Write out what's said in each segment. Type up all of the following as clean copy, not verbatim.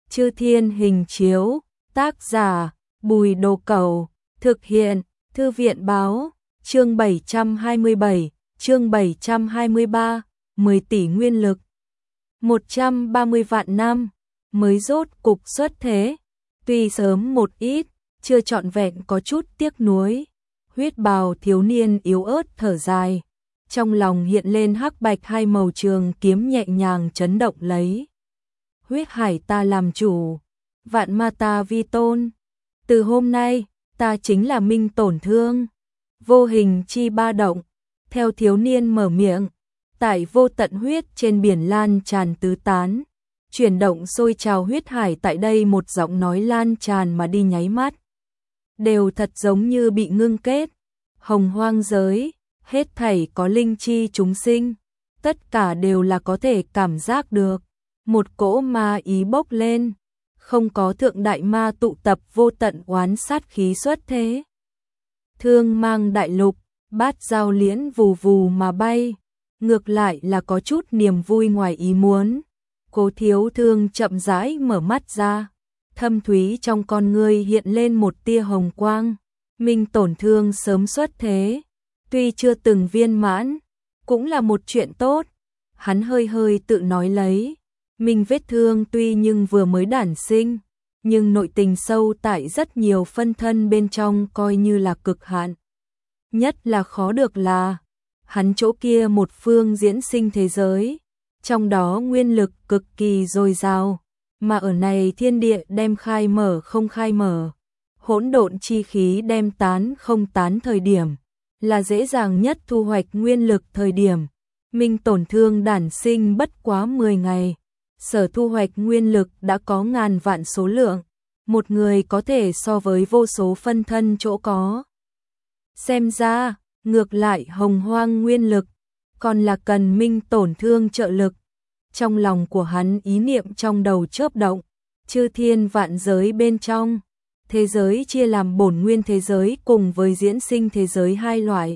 Chư Thiên hình chiếu, tác giả, Bùi Đồ Cẩu, thực hiện, Thư viện báo, chương 727, chương 723, 10 tỷ nguyên lực. 130 vạn năm, mới rốt cục xuất thế, tuy sớm một ít, chưa trọn vẹn có chút tiếc nuối. Huyết bào thiếu niên yếu ớt thở dài, trong lòng hiện lên hắc bạch hai màu trường kiếm nhẹ nhàng chấn động lấy. Huyết hải ta làm chủ, vạn ma ta vi tôn, từ hôm nay, ta chính là Minh Tổn Thương. Vô hình chi ba động, theo thiếu niên mở miệng, tại vô tận huyết trên biển lan tràn tứ tán, chuyển động sôi trào huyết hải tại đây một giọng nói lan tràn mà đi nháy mắt. Đều thật giống như bị ngưng kết, hồng hoang giới, hết thảy có linh chi chúng sinh, tất cả đều là có thể cảm giác được. Một cỗ ma ý bốc lên, không có thượng đại ma tụ tập vô tận oán sát khí xuất thế. Thương mang đại lục, bát giao liễn vù vù mà bay, ngược lại là có chút niềm vui ngoài ý muốn. Cố Thiếu Thương chậm rãi mở mắt ra, thâm thúy trong con ngươi hiện lên một tia hồng quang. Minh Tổn Thương sớm xuất thế, tuy chưa từng viên mãn, cũng là một chuyện tốt. Hắn hơi hơi tự nói lấy, Minh vết thương tuy nhưng vừa mới đản sinh, nhưng nội tình sâu tại rất nhiều phân thân bên trong coi như là cực hạn. Nhất là khó được là, hắn chỗ kia một phương diễn sinh thế giới, trong đó nguyên lực cực kỳ dồi dào, mà ở này thiên địa đem khai mở không khai mở, hỗn độn chi khí đem tán không tán thời điểm, là dễ dàng nhất thu hoạch nguyên lực thời điểm. Minh Tổn Thương đản sinh bất quá 10 ngày, sở thu hoạch nguyên lực đã có ngàn vạn số lượng, một người có thể so với vô số phân thân chỗ có. Xem ra, ngược lại hồng hoang nguyên lực, còn là cần Minh Tổn Thương trợ lực. Trong lòng của hắn ý niệm trong đầu chớp động, chư thiên vạn giới bên trong, thế giới chia làm bổn nguyên thế giới cùng với diễn sinh thế giới hai loại.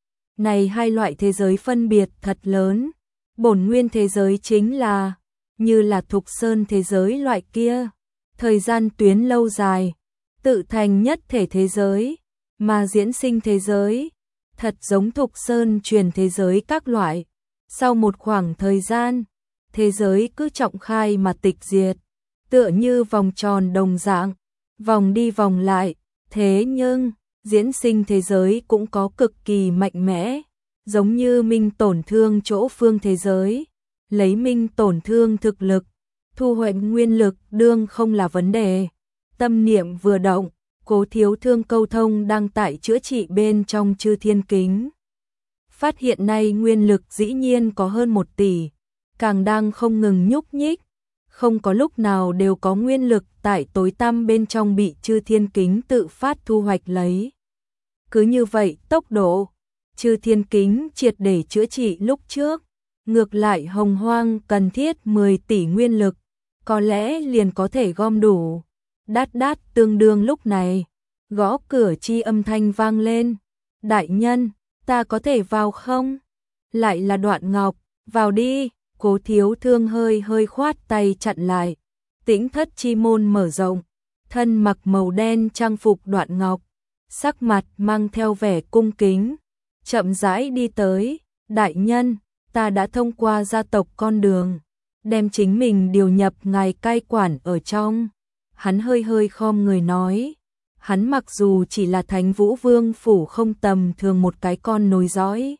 Này hai loại thế giới phân biệt thật lớn, bổn nguyên thế giới chính là, như là Thục Sơn thế giới loại kia, thời gian tuyến lâu dài, tự thành nhất thể thế giới, mà diễn sinh thế giới, thật giống Thục Sơn truyền thế giới các loại, sau một khoảng thời gian, thế giới cứ trọng khai mà tịch diệt, tựa như vòng tròn đồng dạng, vòng đi vòng lại, thế nhưng, diễn sinh thế giới cũng có cực kỳ mạnh mẽ, giống như Minh Tổn Thương chỗ phương thế giới, lấy Minh Tổn Thương thực lực, thu hoạch nguyên lực đương không là vấn đề. Tâm niệm vừa động, Cố Thiếu Thương câu thông đang tại chữa trị bên trong Chư Thiên Kính. Phát hiện nay nguyên lực dĩ nhiên có hơn 1 tỷ, càng đang không ngừng nhúc nhích, không có lúc nào đều có nguyên lực tại tối tăm bên trong bị Chư Thiên Kính tự phát thu hoạch lấy. Cứ như vậy tốc độ, Chư Thiên Kính triệt để chữa trị lúc trước, ngược lại hồng hoang cần thiết 10 tỷ nguyên lực, có lẽ liền có thể gom đủ. Đát đát tương đương lúc này, gõ cửa chi âm thanh vang lên. Đại nhân, ta có thể vào không? Lại là Đoạn Ngọc, vào đi. Cố Thiếu Thương hơi hơi khoát tay chặn lại. Tĩnh thất chi môn mở rộng, thân mặc màu đen trang phục Đoạn Ngọc, sắc mặt mang theo vẻ cung kính, chậm rãi đi tới. Đại nhân, ta đã thông qua gia tộc con đường, đem chính mình điều nhập ngài cai quản ở trong. Hắn hơi hơi khom người nói, hắn mặc dù chỉ là Thánh Vũ Vương phủ không tầm thường một cái con nối dõi,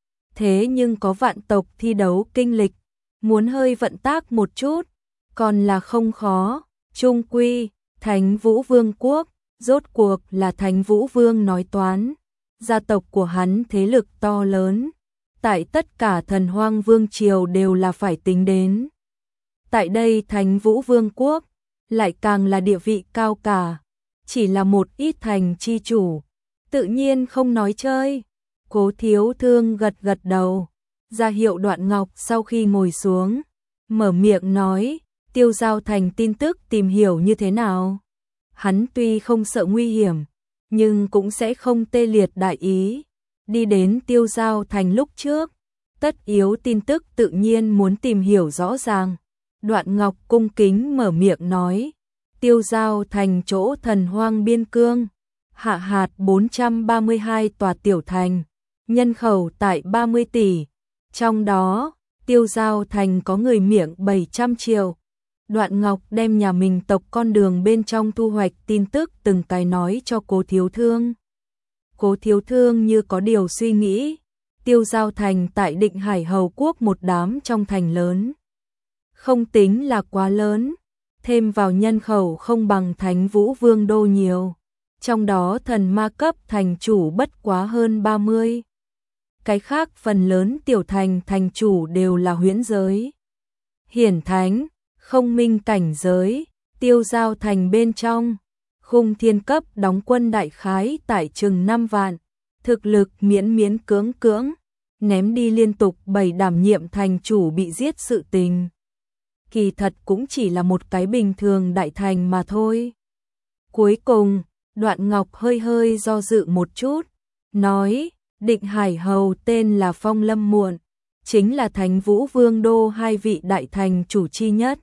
thế nhưng có vạn tộc thi đấu kinh lịch, muốn hơi vận tác một chút, còn là không khó. Trung quy, Thánh Vũ Vương quốc, rốt cuộc là Thánh Vũ Vương nói toán, gia tộc của hắn thế lực to lớn, tại tất cả thần hoang vương triều đều là phải tính đến. Tại đây Thánh Vũ Vương quốc, lại càng là địa vị cao cả, chỉ là một ít thành chi chủ, tự nhiên không nói chơi. Cố Thiếu Thương gật gật đầu, ra hiệu Đoạn Ngọc sau khi ngồi xuống, mở miệng nói, Tiêu Giao Thành tin tức tìm hiểu như thế nào. Hắn tuy không sợ nguy hiểm, nhưng cũng sẽ không tê liệt đại ý. Đi đến Tiêu Giao Thành lúc trước, tất yếu tin tức tự nhiên muốn tìm hiểu rõ ràng. Đoạn Ngọc cung kính mở miệng nói, Tiêu Giao thành chỗ thần hoang biên cương, hạ hạt 432 tòa tiểu thành, nhân khẩu tại 30 tỷ, trong đó Tiêu Giao thành có người miệng 700 triệu. Đoạn Ngọc đem nhà mình tộc con đường bên trong thu hoạch tin tức từng cái nói cho Cố Thiếu Thương. Cố Thiếu Thương như có điều suy nghĩ, Tiêu Giao thành tại Định Hải Hầu Quốc một đám trong thành lớn. Không tính là quá lớn, thêm vào nhân khẩu không bằng Thánh Vũ Vương đô nhiều. Trong đó thần ma cấp thành chủ bất quá hơn 30. Cái khác phần lớn tiểu thành thành chủ đều là huyễn giới. Hiển thánh, không minh cảnh giới, Tiêu Giao thành bên trong. Khung thiên cấp đóng quân đại khái tại chừng 5 vạn. Thực lực miễn miễn cưỡng cưỡng, ném đi liên tục 7 đảm nhiệm thành chủ bị giết sự tình. Kỳ thật cũng chỉ là một cái bình thường đại thành mà thôi. Cuối cùng, Đoạn Ngọc hơi hơi do dự một chút, nói, Định Hải Hầu tên là Phong Lâm Muộn, chính là Thánh Vũ Vương đô hai vị đại thành chủ chi nhất.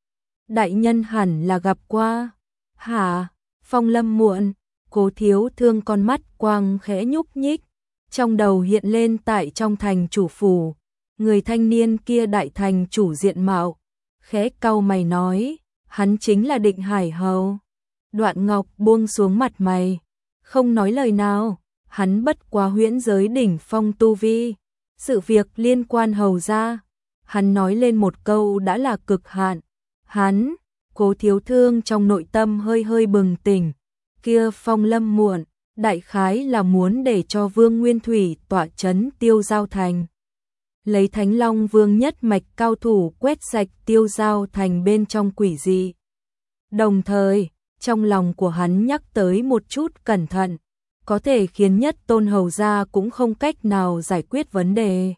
Đại nhân hẳn là gặp qua. Hả? Phong Lâm Muộn, Cố Thiếu Thương con mắt quang khẽ nhúc nhích, trong đầu hiện lên tại trong thành chủ phủ, người thanh niên kia đại thành chủ diện mạo, khẽ cau mày nói, hắn chính là Định Hải Hầu. Đoạn Ngọc buông xuống mặt mày, không nói lời nào, hắn bất quá huyễn giới đỉnh phong tu vi, sự việc liên quan hầu ra, hắn nói lên một câu đã là cực hạn. Hắn, Cố Thiếu Thương trong nội tâm hơi hơi bừng tỉnh, kia Phong Lâm Muộn, đại khái là muốn để cho Vương Nguyên Thủy tọa trấn Tiêu Giao thành. Lấy Thánh Long Vương nhất mạch cao thủ quét sạch Tiêu Giao thành bên trong quỷ dị. Đồng thời, trong lòng của hắn nhắc tới một chút cẩn thận, có thể khiến nhất tôn hầu gia cũng không cách nào giải quyết vấn đề.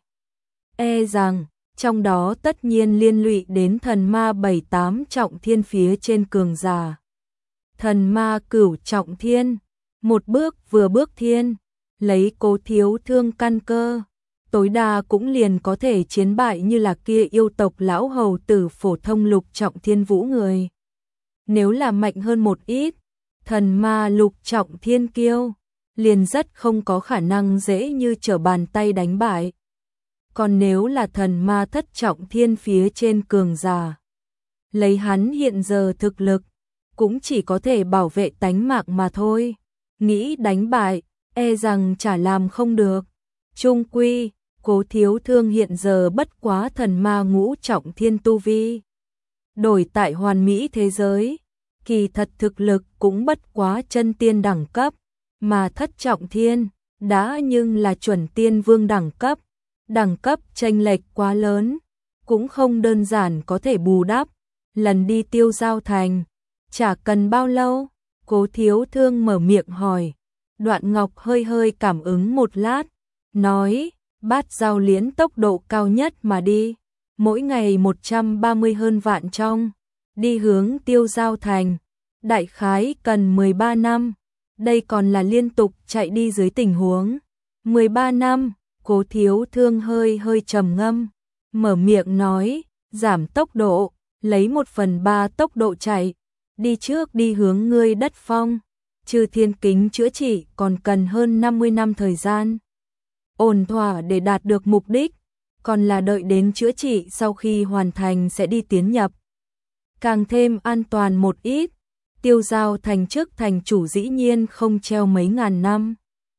Rằng, trong đó tất nhiên liên lụy đến thần ma 7-8 trọng thiên phía trên cường giả. Thần ma cửu trọng thiên, một bước vừa bước thiên, lấy Cố Thiếu Thương căn cơ, tối đa cũng liền có thể chiến bại như là kia yêu tộc lão hầu tử phổ thông lục trọng thiên vũ người. Nếu là mạnh hơn một ít, thần ma lục trọng thiên kiêu, liền rất không có khả năng dễ như trở bàn tay đánh bại. Còn nếu là thần ma thất trọng thiên phía trên cường giả, lấy hắn hiện giờ thực lực, cũng chỉ có thể bảo vệ tánh mạng mà thôi. Nghĩ đánh bại, rằng chả làm không được. Chung quy, Cố Thiếu Thương hiện giờ bất quá thần ma ngũ trọng thiên tu vi. Đổi tại hoàn mỹ thế giới, kỳ thật thực lực cũng bất quá chân tiên đẳng cấp, mà thất trọng thiên, đã nhưng là chuẩn tiên vương đẳng cấp. Đẳng cấp chênh lệch quá lớn, cũng không đơn giản có thể bù đắp. Lần đi Tiêu Giao thành, chả cần bao lâu, Cố Thiếu Thương mở miệng hỏi. Đoạn Ngọc hơi hơi cảm ứng một lát, nói, Bát Giao Liễn tốc độ cao nhất mà đi, mỗi ngày 130 hơn vạn trong, đi hướng Tiêu Giao thành, đại khái cần 13 năm, đây còn là liên tục chạy đi dưới tình huống. 13 năm, Cố Thiếu Thương hơi hơi trầm ngâm, mở miệng nói, giảm tốc độ, lấy 1/3 tốc độ chạy, đi trước đi hướng ngươi đất phong, trừ thiên kính chữa trị còn cần hơn 50 năm thời gian. Ổn thỏa để đạt được mục đích, còn là đợi đến chữa trị sau khi hoàn thành sẽ đi tiến nhập. Càng thêm an toàn một ít, Tiêu Giao thành chức thành chủ dĩ nhiên không treo mấy ngàn năm.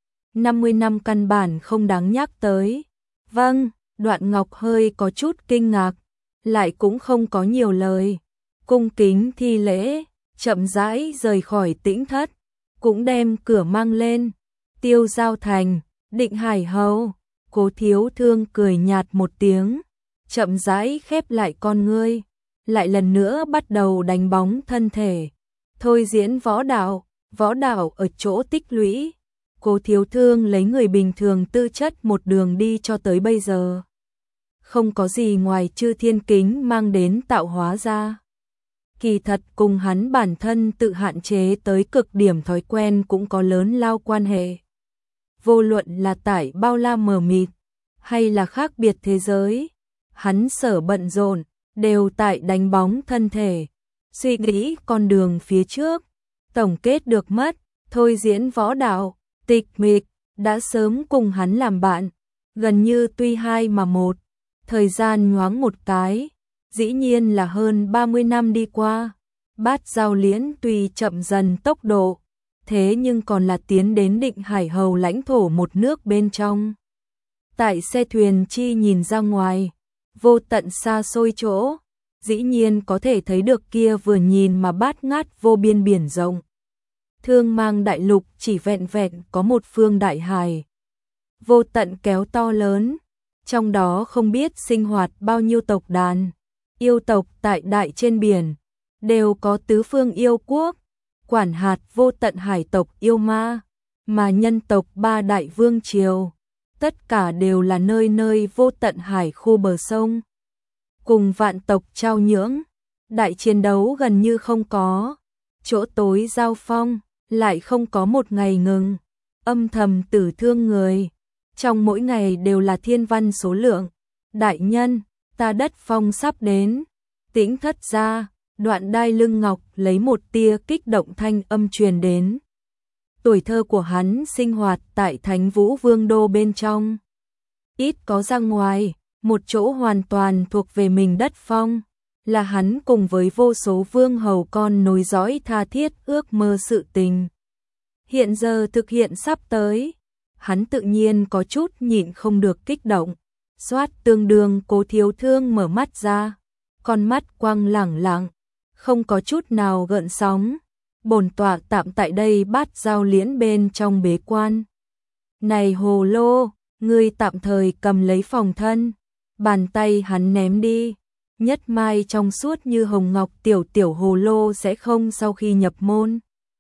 50 năm căn bản không đáng nhắc tới. Vâng, Đoạn Ngọc hơi có chút kinh ngạc, lại cũng không có nhiều lời. Cung kính thi lễ, chậm rãi rời khỏi tĩnh thất, cũng đem cửa mang lên. Tiêu Giao thành, Định Hải Hầu, Cố Thiếu Thương cười nhạt một tiếng, chậm rãi khép lại con ngươi, lại lần nữa bắt đầu đánh bóng thân thể. Thôi diễn võ đạo ở chỗ tích lũy. Cố Thiếu Thương lấy người bình thường tư chất một đường đi cho tới bây giờ. Không có gì ngoài chư thiên kính mang đến tạo hóa ra. Kỳ thật cùng hắn bản thân tự hạn chế tới cực điểm thói quen cũng có lớn lao quan hệ. Vô luận là tại bao la mờ mịt, hay là khác biệt thế giới, hắn sở bận rộn, đều tại đánh bóng thân thể, suy nghĩ con đường phía trước, tổng kết được mất, thôi diễn võ đạo, tịch mịch, đã sớm cùng hắn làm bạn, gần như tuy hai mà một, thời gian nhoáng một cái, dĩ nhiên là hơn 30 năm đi qua, Bát Giao Liễn tuy chậm dần tốc độ, thế nhưng còn là tiến đến Định Hải Hầu lãnh thổ một nước bên trong. Tại xe thuyền chi nhìn ra ngoài, vô tận xa xôi chỗ, dĩ nhiên có thể thấy được kia vừa nhìn mà bát ngát vô biên biển rộng. Thương Mang đại lục chỉ vẹn vẹn có một phương đại hải. Vô tận kéo to lớn, trong đó không biết sinh hoạt bao nhiêu tộc đàn, yêu tộc tại đại trên biển, đều có tứ phương yêu quốc, quản hạt vô tận hải tộc yêu ma, mà nhân tộc ba đại vương triều, tất cả đều là nơi nơi vô tận hải khu bờ sông. Cùng vạn tộc trao nhưỡng, đại chiến đấu gần như không có, chỗ tối giao phong, lại không có một ngày ngừng, âm thầm tử thương người, trong mỗi ngày đều là thiên văn số lượng. Đại nhân, ta đất phong sắp đến, Tĩnh Thất ra, Đoạn Đai Lưng Ngọc lấy một tia kích động thanh âm truyền đến. Tuổi thơ của hắn sinh hoạt tại Thánh Vũ Vương đô bên trong, ít có ra ngoài, một chỗ hoàn toàn thuộc về mình đất phong, là hắn cùng với vô số vương hầu con nối dõi tha thiết ước mơ sự tình. Hiện giờ thực hiện sắp tới, hắn tự nhiên có chút nhịn không được kích động, xoát tương đương Cố Thiếu Thương mở mắt ra, con mắt quang lẳng lặng, không có chút nào gợn sóng. Bổn tọa tạm tại đây Bát Giao Liễn bên trong bế quan. Này hồ lô, ngươi tạm thời cầm lấy phòng thân. Bàn tay hắn ném đi, nhất mai trong suốt như hồng ngọc tiểu hồ lô sẽ không sau khi nhập môn,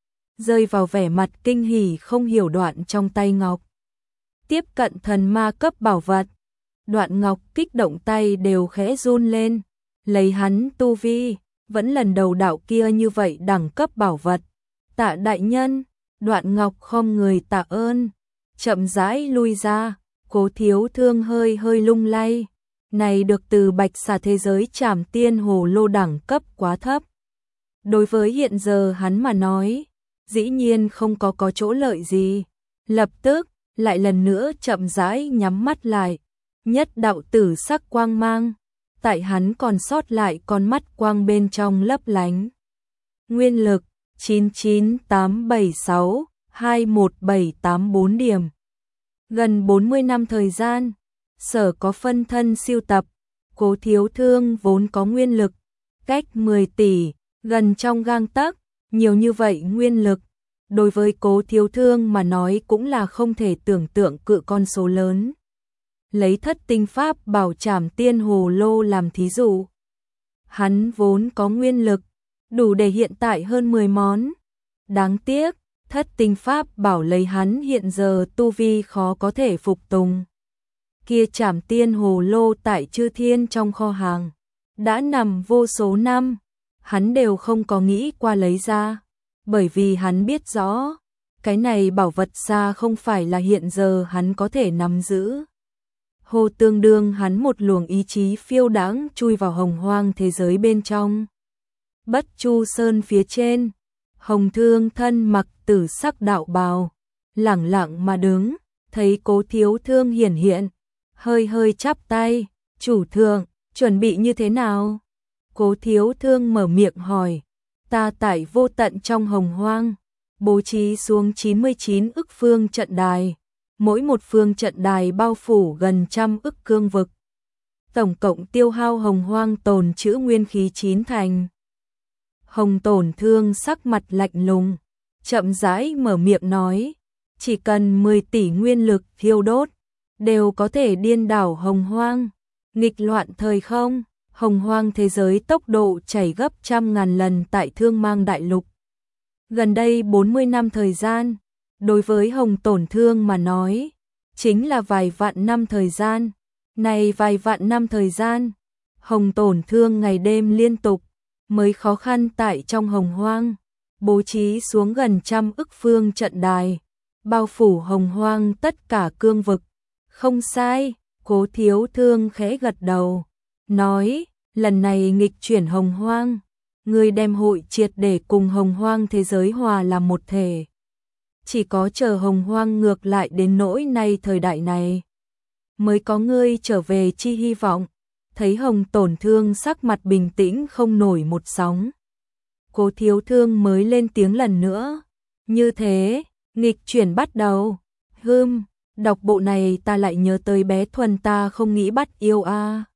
rơi vào vẻ mặt kinh hỉ không hiểu Đoạn trong tay ngọc. Tiếp cận thần ma cấp bảo vật, Đoạn ngọc kích động tay đều khẽ run lên, lấy hắn tu vi, vẫn lần đầu đạo kia như vậy đẳng cấp bảo vật. Tạ đại nhân, Đoạn ngọc khom người tạ ơn, chậm rãi lui ra, Cố Thiếu Thương hơi hơi lung lay. Này được từ Bạch Xà thế giới Trảm Tiên hồ lô đẳng cấp quá thấp. Đối với hiện giờ hắn mà nói, dĩ nhiên không có chỗ lợi gì. Lập tức, lại lần nữa chậm rãi nhắm mắt lại. Nhất đạo tử sắc quang mang, tại hắn còn sót lại con mắt quang bên trong lấp lánh. Nguyên lực 99876-21784 điểm. Gần 40 năm thời gian, sở có phân thân siêu tập, Cố Thiếu Thương vốn có nguyên lực, cách 10 tỷ, gần trong gang tấc, nhiều như vậy nguyên lực, đối với Cố Thiếu Thương mà nói cũng là không thể tưởng tượng cự con số lớn. Lấy Thất Tinh Pháp Bảo Trảm Tiên hồ lô làm thí dụ, hắn vốn có nguyên lực, đủ để hiện tại hơn 10 món. Đáng tiếc, Thất Tinh Pháp Bảo lấy hắn hiện giờ tu vi khó có thể phục tùng. Kia Trảm Tiên hồ lô tại Chư Thiên trong kho hàng, đã nằm vô số năm, hắn đều không có nghĩ qua lấy ra, bởi vì hắn biết rõ, cái này bảo vật xa không phải là hiện giờ hắn có thể nắm giữ. Hồ tương đương hắn một luồng ý chí phiêu đãng chui vào hồng hoang thế giới bên trong. Bất Chu Sơn phía trên, Hồng Thương thân mặc tử sắc đạo bào, lẳng lặng mà đứng, thấy Cố Thiếu Thương hiển hiện, hơi hơi chắp tay, chủ thượng, chuẩn bị như thế nào? Cố Thiếu Thương mở miệng hỏi, ta tại vô tận trong hồng hoang, bố trí xuống 99 ức phương trận đài, mỗi một phương trận đài bao phủ gần 100 ức cương vực. Tổng cộng tiêu hao hồng hoang tồn trữ nguyên khí 9 thành. Hồng Tổn Thương sắc mặt lạnh lùng, chậm rãi mở miệng nói, chỉ cần 10 tỷ nguyên lực thiêu đốt, đều có thể điên đảo hồng hoang, nghịch loạn thời không, hồng hoang thế giới tốc độ chảy gấp 100.000 lần tại Thương Mang đại lục. Gần đây 40 năm thời gian, đối với Hồng Tổn Thương mà nói, chính là vài vạn năm thời gian. Này vài vạn năm thời gian, Hồng Tổn Thương ngày đêm liên tục, mới khó khăn tại trong hồng hoang, bố trí xuống gần 100 ức phương trận đài, bao phủ hồng hoang tất cả cương vực. Không sai, Cố Thiếu Thương khẽ gật đầu, nói, lần này nghịch chuyển hồng hoang, ngươi đem hội triệt để cùng hồng hoang thế giới hòa làm một thể. Chỉ có chờ hồng hoang ngược lại đến nỗi nay thời đại này, mới có ngươi trở về chi hy vọng. Thấy Hồng Tổn Thương sắc mặt bình tĩnh không nổi một sóng. Cố Thiếu Thương mới lên tiếng lần nữa. Như thế, nghịch chuyển bắt đầu. Đọc bộ này ta lại nhớ tới bé Thuần ta không nghĩ bắt yêu a.